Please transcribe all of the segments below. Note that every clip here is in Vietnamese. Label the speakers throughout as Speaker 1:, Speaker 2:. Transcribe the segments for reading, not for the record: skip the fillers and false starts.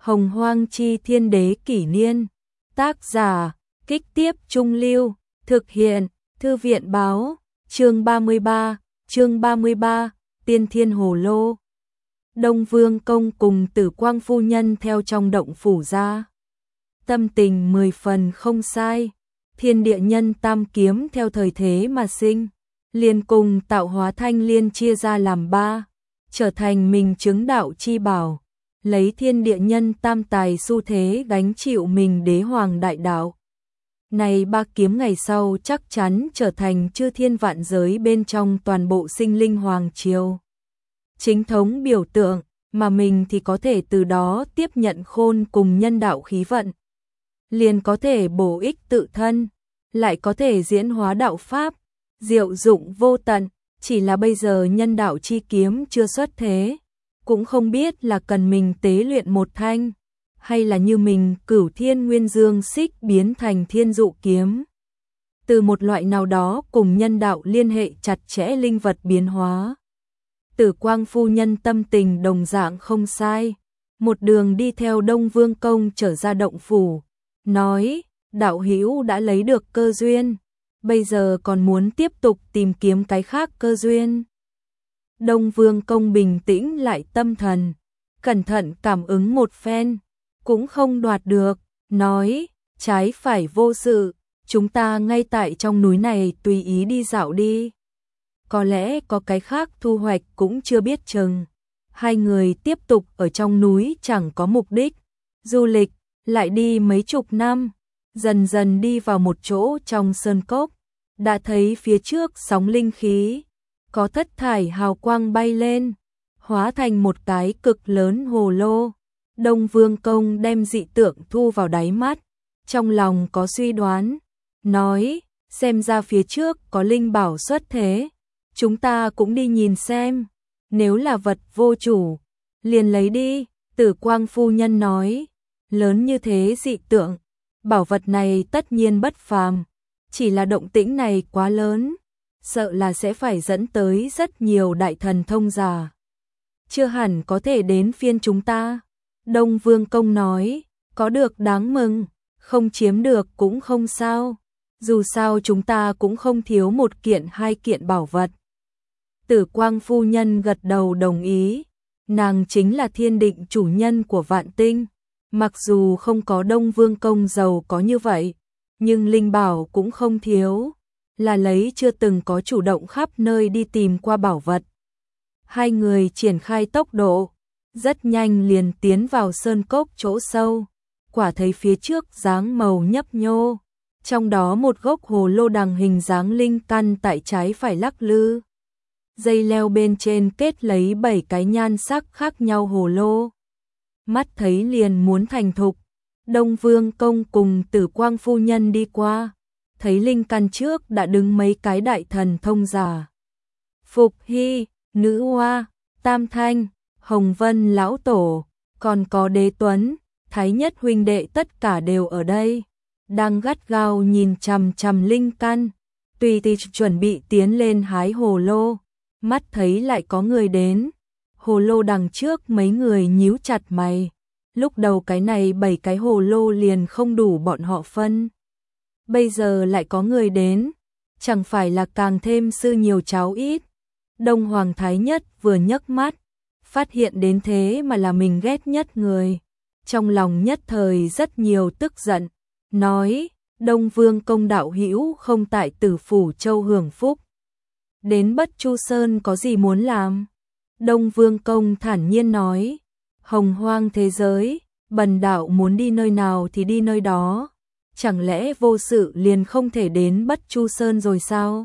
Speaker 1: Hồng Hoang Chi Thiên Đế Kỷ Niên. Tác giả, Kích Tiếp Trung Lưu. Thực hiện, Thư viện Báo. Chương 33, Tiên Thiên Hồ Lô. Đông Vương Công cùng Tử Quang Phu Nhân theo trong động phủ ra. Tâm tình 10 phần không sai. Thiên địa nhân tam kiếm theo thời thế mà sinh. Liền cùng tạo hóa thanh liên chia ra làm 3. Trở thành mình chứng đạo chi bảo. Lấy thiên địa nhân tam tài xu thế gánh chịu mình đế hoàng đại đạo. Này 3 kiếm ngày sau chắc chắn trở thành chư thiên vạn giới bên trong toàn bộ sinh linh hoàng triều. Chính thống biểu tượng, mà mình thì có thể từ đó tiếp nhận khôn cùng nhân đạo khí vận. Liền có thể bổ ích tự thân, lại có thể diễn hóa đạo pháp, diệu dụng vô tận, chỉ là bây giờ nhân đạo chi kiếm chưa xuất thế. Cũng không biết là cần mình tế luyện một thanh, hay là như mình Cửu Thiên Nguyên Dương Xích biến thành Thiên Dụ kiếm. Từ một loại nào đó cùng nhân đạo liên hệ chặt chẽ linh vật biến hóa. Tử Quang Phu Nhân tâm tình đồng dạng không sai. Một đường đi theo Đông Vương Công trở ra động phủ. Nói, đạo hữu đã lấy được cơ duyên. Bây giờ còn muốn tiếp tục tìm kiếm cái khác cơ duyên. Đông Vương Công bình tĩnh lại tâm thần, cẩn thận cảm ứng một phen, cũng không đoạt được, nói, trái phải vô sự, chúng ta ngay tại trong núi này tùy ý đi dạo đi. Có lẽ có cái khác thu hoạch cũng chưa biết chừng. Hai người tiếp tục ở trong núi chẳng có mục đích, du lịch, lại đi mấy chục năm, dần dần đi vào một chỗ trong sơn cốc, đã thấy phía trước sóng linh khí. Có thất thải hào quang bay lên, hóa thành một cái cực lớn hồ lô. Đông Vương Công đem dị tượng thu vào đáy mắt, trong lòng có suy đoán, nói, xem ra phía trước có linh bảo xuất thế, chúng ta cũng đi nhìn xem, nếu là vật vô chủ, liền lấy đi. Tử Quang Phu Nhân nói, lớn như thế dị tượng, bảo vật này tất nhiên bất phàm, chỉ là động tĩnh này quá lớn. Sợ là sẽ phải dẫn tới rất nhiều đại thần thông giả. Chưa hẳn có thể đến phiên chúng ta. Đông Vương Công nói, có được đáng mừng, không chiếm được cũng không sao. Dù sao chúng ta cũng không thiếu một kiện hai kiện bảo vật. Tử Quang Phu Nhân gật đầu đồng ý. Nàng chính là thiên định chủ nhân của vạn tinh. Mặc dù không có Đông Vương Công giàu có như vậy, nhưng linh bảo cũng không thiếu. Là lấy chưa từng có chủ động khắp nơi đi tìm qua bảo vật. Hai người triển khai tốc độ, rất nhanh liền tiến vào sơn cốc chỗ sâu, quả thấy phía trước dáng màu nhấp nhô, trong đó một gốc hồ lô đằng hình dáng linh căn tại trái phải lắc lư. Dây leo bên trên kết lấy 7 cái nhan sắc khác nhau hồ lô. Mắt thấy liền muốn thành thục, Đông Vương Công cùng Tử Quang Phu Nhân đi qua. Thấy linh căn trước đã đứng mấy cái đại thần thông giả. Phục Hy, Nữ Hoa, Tam Thanh, Hồng Vân Lão Tổ, còn có Đế Tuấn, Thái Nhất huynh đệ tất cả đều ở đây. Đang gắt gao nhìn chằm chằm linh căn, tùy tì chuẩn bị tiến lên hái hồ lô. Mắt thấy lại có người đến. Hồ lô đằng trước mấy người nhíu chặt mày. Lúc đầu cái này 7 cái hồ lô liền không đủ bọn họ phân. Bây giờ lại có người đến, chẳng phải là càng thêm sư nhiều cháu ít. Đông Hoàng Thái Nhất vừa nhấc mắt, phát hiện đến thế mà là mình ghét nhất người. Trong lòng nhất thời rất nhiều tức giận, nói, Đông Vương Công đạo hữu không tại Tử Phủ Châu hưởng phúc. Đến Bất Chu Sơn có gì muốn làm? Đông Vương Công thản nhiên nói, hồng hoang thế giới, bần đạo muốn đi nơi nào thì đi nơi đó. Chẳng lẽ vô sự liền không thể đến Bất Chu Sơn rồi sao?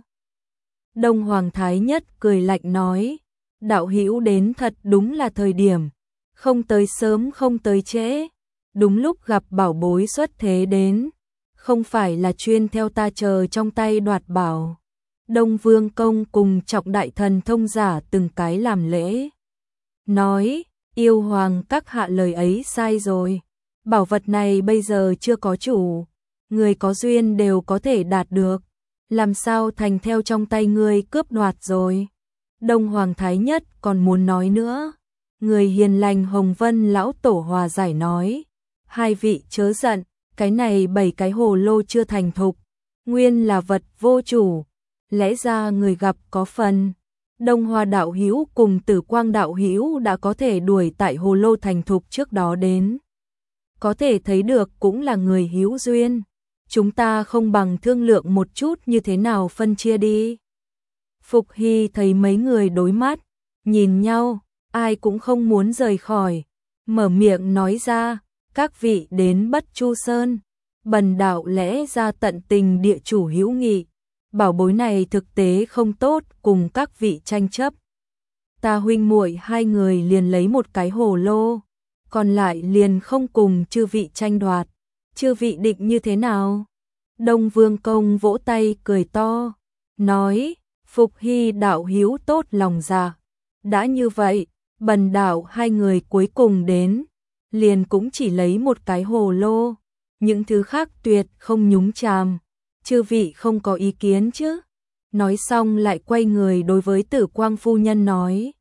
Speaker 1: Đông Hoàng Thái Nhất cười lạnh nói, đạo hữu đến thật đúng là thời điểm, không tới sớm không tới trễ, đúng lúc gặp bảo bối xuất thế đến, không phải là chuyên theo ta chờ trong tay đoạt bảo. Đông Vương Công cùng trọng đại thần thông giả từng cái làm lễ. Nói, yêu hoàng các hạ lời ấy sai rồi, bảo vật này bây giờ chưa có chủ. Người có duyên đều có thể đạt được, làm sao thành theo trong tay ngươi cướp đoạt rồi. Đông Hoàng Thái Nhất còn muốn nói nữa, Người hiền lành Hồng Vân lão tổ hòa giải nói, hai vị chớ giận, cái này 7 cái hồ lô chưa thành thục, nguyên là vật vô chủ, lẽ ra người gặp có phần. Đông Hoa đạo hữu cùng Tử Quang đạo hữu đã có thể đuổi tại hồ lô thành thục trước đó đến. Có thể thấy được cũng là người hữu duyên. Chúng ta không bằng thương lượng một chút như thế nào phân chia đi. Phục Hy thấy mấy người đối mắt, nhìn nhau, ai cũng không muốn rời khỏi. Mở miệng nói ra, các vị đến Bất Chu Sơn, bần đạo lẽ ra tận tình địa chủ hữu nghị. Bảo bối này thực tế không tốt cùng các vị tranh chấp. Ta huynh muội hai người liền lấy một cái hồ lô, còn lại liền không cùng chư vị tranh đoạt. Chư vị định như thế nào? Đông Vương Công vỗ tay cười to, nói, Phục Hy đạo hữu tốt lòng dạ. Đã như vậy, bần đạo hai người cuối cùng đến, liền cũng chỉ lấy một cái hồ lô, những thứ khác tuyệt không nhúng chàm. Chư vị không có ý kiến chứ? Nói xong lại quay người đối với Tử Quang phu nhân nói,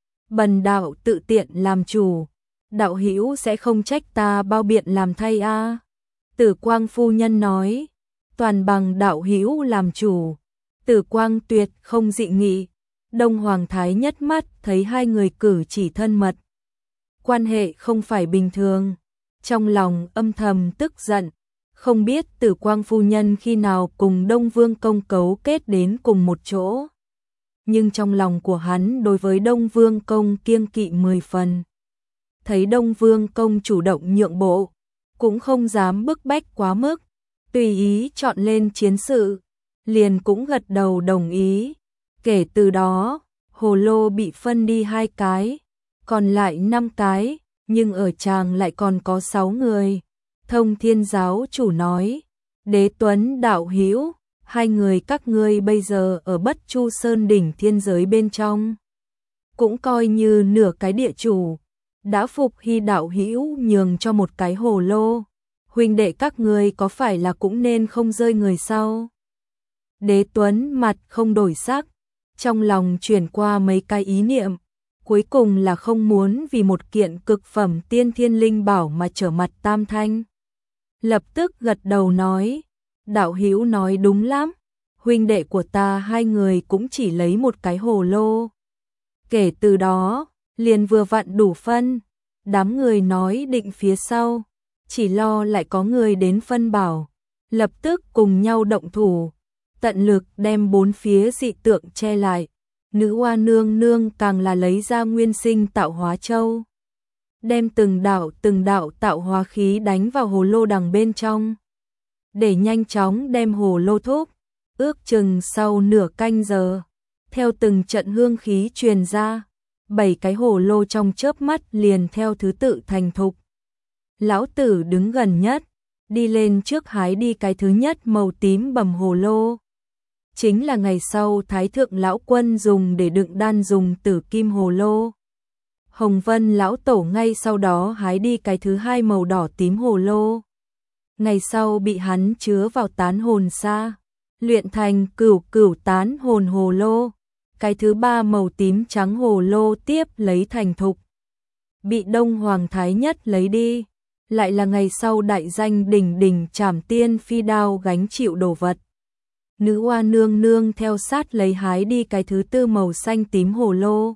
Speaker 1: bần đạo tự tiện làm chủ, đạo hữu sẽ không trách ta bao biện làm thay a. Tử Quang phu nhân nói, toàn bằng đạo hữu làm chủ. Tử Quang tuyệt không dị nghị. Đông Hoàng Thái nhất mắt thấy hai người cử chỉ thân mật, quan hệ không phải bình thường, trong lòng âm thầm tức giận, không biết Tử Quang phu nhân khi nào cùng Đông Vương Công cấu kết đến cùng một chỗ. Nhưng trong lòng của hắn đối với Đông Vương Công kiêng kỵ 10 phần. Thấy Đông Vương Công chủ động nhượng bộ, cũng không dám bức bách quá mức, tùy ý chọn lên chiến sự, liền cũng gật đầu đồng ý. Kể từ đó, hồ lô bị phân đi 2 cái, còn lại 5 cái, nhưng ở tràng lại còn có 6 người. Thông Thiên giáo chủ nói, Đế Tuấn đạo hữu, hai người các ngươi bây giờ ở Bất Chu Sơn đỉnh thiên giới bên trong, cũng coi như nửa cái địa chủ. Đã Phục Hy đạo hữu nhường cho một cái hồ lô, huynh đệ các ngươi có phải là cũng nên không rơi người sau? Đế Tuấn mặt không đổi sắc, trong lòng chuyển qua mấy cái ý niệm, cuối cùng là không muốn vì một kiện cực phẩm tiên thiên linh bảo mà trở mặt Tam Thanh. Lập tức gật đầu nói, đạo hữu nói đúng lắm, huynh đệ của ta hai người cũng chỉ lấy một cái hồ lô. Kể từ đó, liền vừa vặn đủ phân, đám người nói định phía sau, chỉ lo lại có người đến phân bảo, lập tức cùng nhau động thủ, tận lực đem 4 phía dị tượng che lại. Nữ Hoa nương nương càng là lấy ra nguyên sinh tạo hóa châu, đem từng đạo tạo hóa khí đánh vào hồ lô đằng bên trong, để nhanh chóng đem hồ lô thúc. Ước chừng sau nửa canh giờ, theo từng trận hương khí truyền ra, 7 cái hồ lô trong chớp mắt liền theo thứ tự thành thục. Lão tử đứng gần nhất, đi lên trước hái đi cái thứ nhất màu tím bầm hồ lô. Chính là ngày sau Thái thượng lão quân dùng để đựng đan dùng tử kim hồ lô. Hồng Vân lão tổ ngay sau đó hái đi cái thứ hai màu đỏ tím hồ lô. Ngày sau bị hắn chứa vào tán hồn sa, luyện thành cửu tán hồn hồ lô. Cái thứ 3 màu tím trắng hồ lô tiếp lấy thành thục, bị Đông Hoàng Thái nhất lấy đi. Lại là ngày sau đại danh đỉnh trảm tiên phi đao gánh chịu đồ vật. Nữ Hoa nương nương theo sát lấy hái đi cái thứ 4 màu xanh tím hồ lô.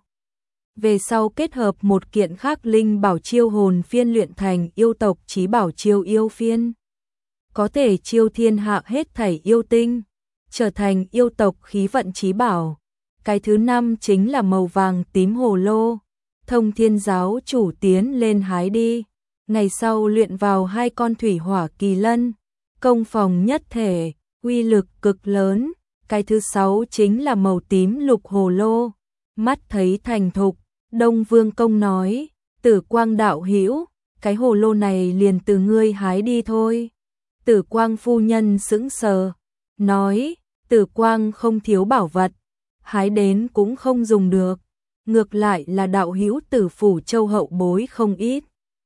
Speaker 1: Về sau kết hợp một kiện khác linh bảo chiêu hồn phiên luyện thành yêu tộc chí bảo chiêu yêu phiên, có thể chiêu thiên hạ hết thảy yêu tinh, trở thành yêu tộc khí vận chí bảo. Cái thứ 5 chính là màu vàng tím hồ lô, Thông Thiên giáo chủ tiến lên hái đi, ngày sau luyện vào 2 con thủy hỏa kỳ lân, công phòng nhất thể, uy lực cực lớn. Cái thứ 6 chính là màu tím lục hồ lô, mắt thấy thành thục. Đông Vương Công nói, Tử Quang đạo hữu, cái hồ lô này liền từ ngươi hái đi thôi. Tử Quang phu nhân sững sờ, nói, Tử Quang không thiếu bảo vật, hái đến cũng không dùng được, ngược lại là đạo hữu Tử phủ châu hậu bối không ít.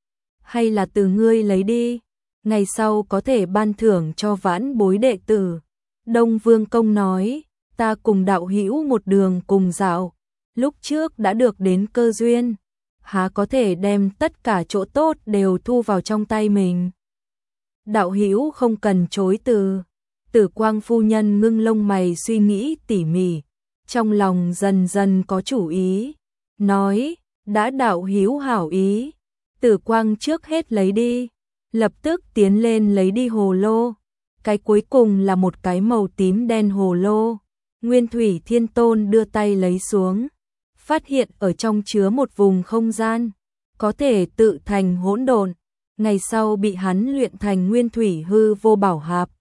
Speaker 1: Hay là từ ngươi lấy đi, ngày sau có thể ban thưởng cho vãn bối đệ tử. Đông Vương Công nói, ta cùng đạo hữu một đường cùng dạo, lúc trước đã được đến cơ duyên, há có thể đem tất cả chỗ tốt đều thu vào trong tay mình. Đạo hữu không cần chối từ. Tử Quang phu nhân ngưng lông mày suy nghĩ tỉ mỉ, trong lòng dần dần có chủ ý, nói, đã đạo hữu hảo ý, Tử Quang trước hết lấy đi, lập tức tiến lên lấy đi hồ lô. Cái cuối cùng là một cái màu tím đen hồ lô. Nguyên Thủy Thiên Tôn đưa tay lấy xuống, phát hiện ở trong chứa một vùng không gian, có thể tự thành hỗn độn, ngày sau bị hắn luyện thành Nguyên Thủy Hư Vô Bảo Hạp,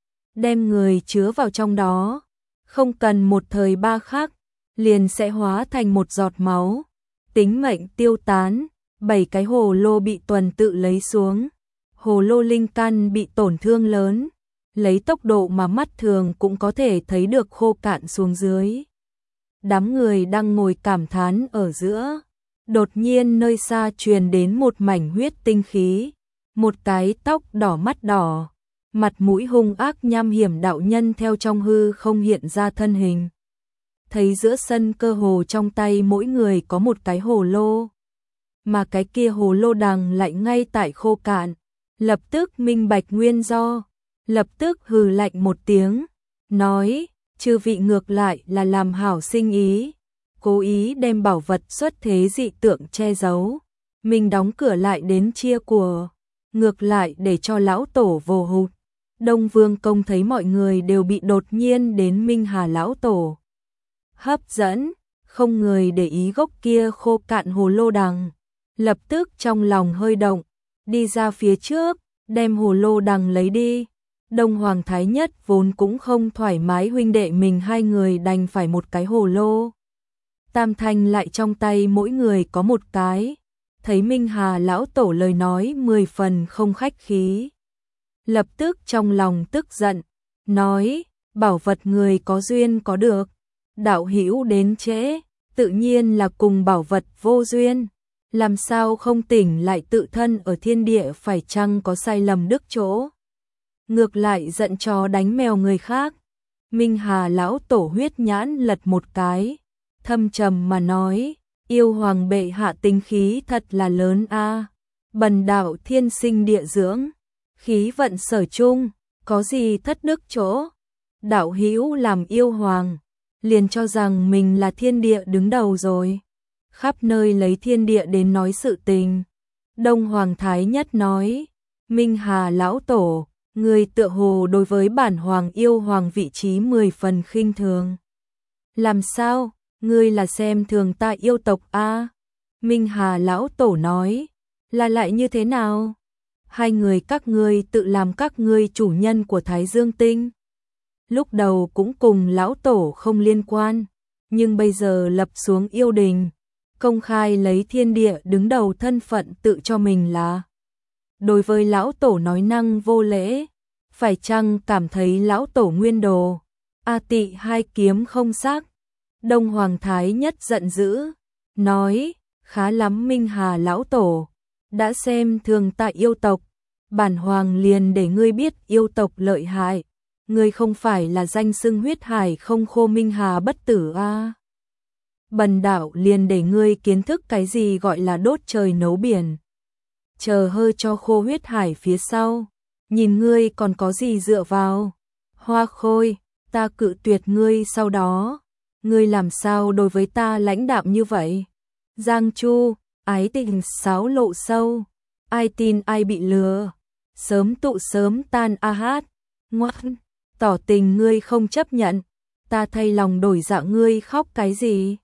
Speaker 1: đem người chứa vào trong đó, không cần một thời ba khắc, liền sẽ hóa thành một giọt máu, tính mệnh tiêu tán. 7 cái hồ lô bị tuần tự lấy xuống, hồ lô linh căn bị tổn thương lớn, lấy tốc độ mà mắt thường cũng có thể thấy được khô cạn xuống dưới. Đám người đang ngồi cảm thán ở giữa, đột nhiên nơi xa truyền đến một mảnh huyết tinh khí, một cái tóc đỏ mắt đỏ, mặt mũi hung ác nham hiểm đạo nhân theo trong hư không hiện ra thân hình. Thấy giữa sân cơ hồ trong tay mỗi người có một cái hồ lô, mà cái kia hồ lô đằng lại ngay tại khô cạn, lập tức minh bạch nguyên do, lập tức hừ lạnh một tiếng, nói, chư vị ngược lại là làm hảo sinh ý, cố ý đem bảo vật xuất thế dị tượng che giấu, mình đóng cửa lại đến chia của, ngược lại để cho lão tổ vồ hụt. Đông Vương Công thấy mọi người đều bị đột nhiên đến Minh Hà lão tổ hấp dẫn, không người để ý gốc kia khô cạn hồ lô đằng, lập tức trong lòng hơi động, đi ra phía trước, đem hồ lô đằng lấy đi. Đông Hoàng Thái Nhất vốn cũng không thoải mái, huynh đệ mình hai người đành phải một cái hồ lô. Tam Thanh lại trong tay mỗi người có một cái, thấy Minh Hà lão tổ lời nói 10 phần không khách khí. Lập tức trong lòng tức giận, nói, bảo vật người có duyên có được, đạo hữu đến trễ, tự nhiên là cùng bảo vật vô duyên, làm sao không tỉnh lại tự thân ở thiên địa phải chăng có sai lầm đức chỗ. Ngược lại giận chó đánh mèo người khác. Minh Hà lão tổ huyết nhãn lật một cái, thâm trầm mà nói, yêu hoàng bệ hạ tính khí thật là lớn a. Bần đạo thiên sinh địa dưỡng, khí vận sở chung, có gì thất đức chỗ. Đạo hữu làm yêu hoàng, liền cho rằng mình là thiên địa đứng đầu rồi, khắp nơi lấy thiên địa đến nói sự tình. Đông Hoàng Thái Nhất nói, Minh Hà lão tổ, người tựa hồ đối với bản hoàng yêu hoàng vị trí 10 phần khinh thường. Làm sao, ngươi là xem thường ta yêu tộc a? Minh Hà lão tổ nói, là lại như thế nào? Hai người các ngươi tự làm các ngươi chủ nhân của Thái Dương Tinh. Lúc đầu cũng cùng lão tổ không liên quan, nhưng bây giờ lập xuống yêu đình, công khai lấy thiên địa đứng đầu thân phận tự cho mình là. Đối với lão tổ nói năng vô lễ, phải chăng cảm thấy lão tổ nguyên đồ, A Tị hai kiếm không sắc. Đông Hoàng Thái Nhất giận dữ, nói, khá lắm Minh Hà lão tổ, đã xem thường tại yêu tộc, bản hoàng liền để ngươi biết yêu tộc lợi hại, ngươi không phải là danh xưng huyết hải không khô Minh Hà bất tử a. Bần đạo liền để ngươi kiến thức cái gì gọi là đốt trời nấu biển, chờ hơi cho khô huyết hải phía sau, nhìn ngươi còn có gì dựa vào. Hoa Khôi, ta cự tuyệt ngươi, sau đó ngươi làm sao đối với ta lãnh đạm như vậy? Giang Chu, ái tình sáo lộ sâu, ai tin ai bị lừa, sớm tụ sớm tan a hát. Ngoan, tỏ tình ngươi không chấp nhận, ta thay lòng đổi dạ, ngươi khóc cái gì?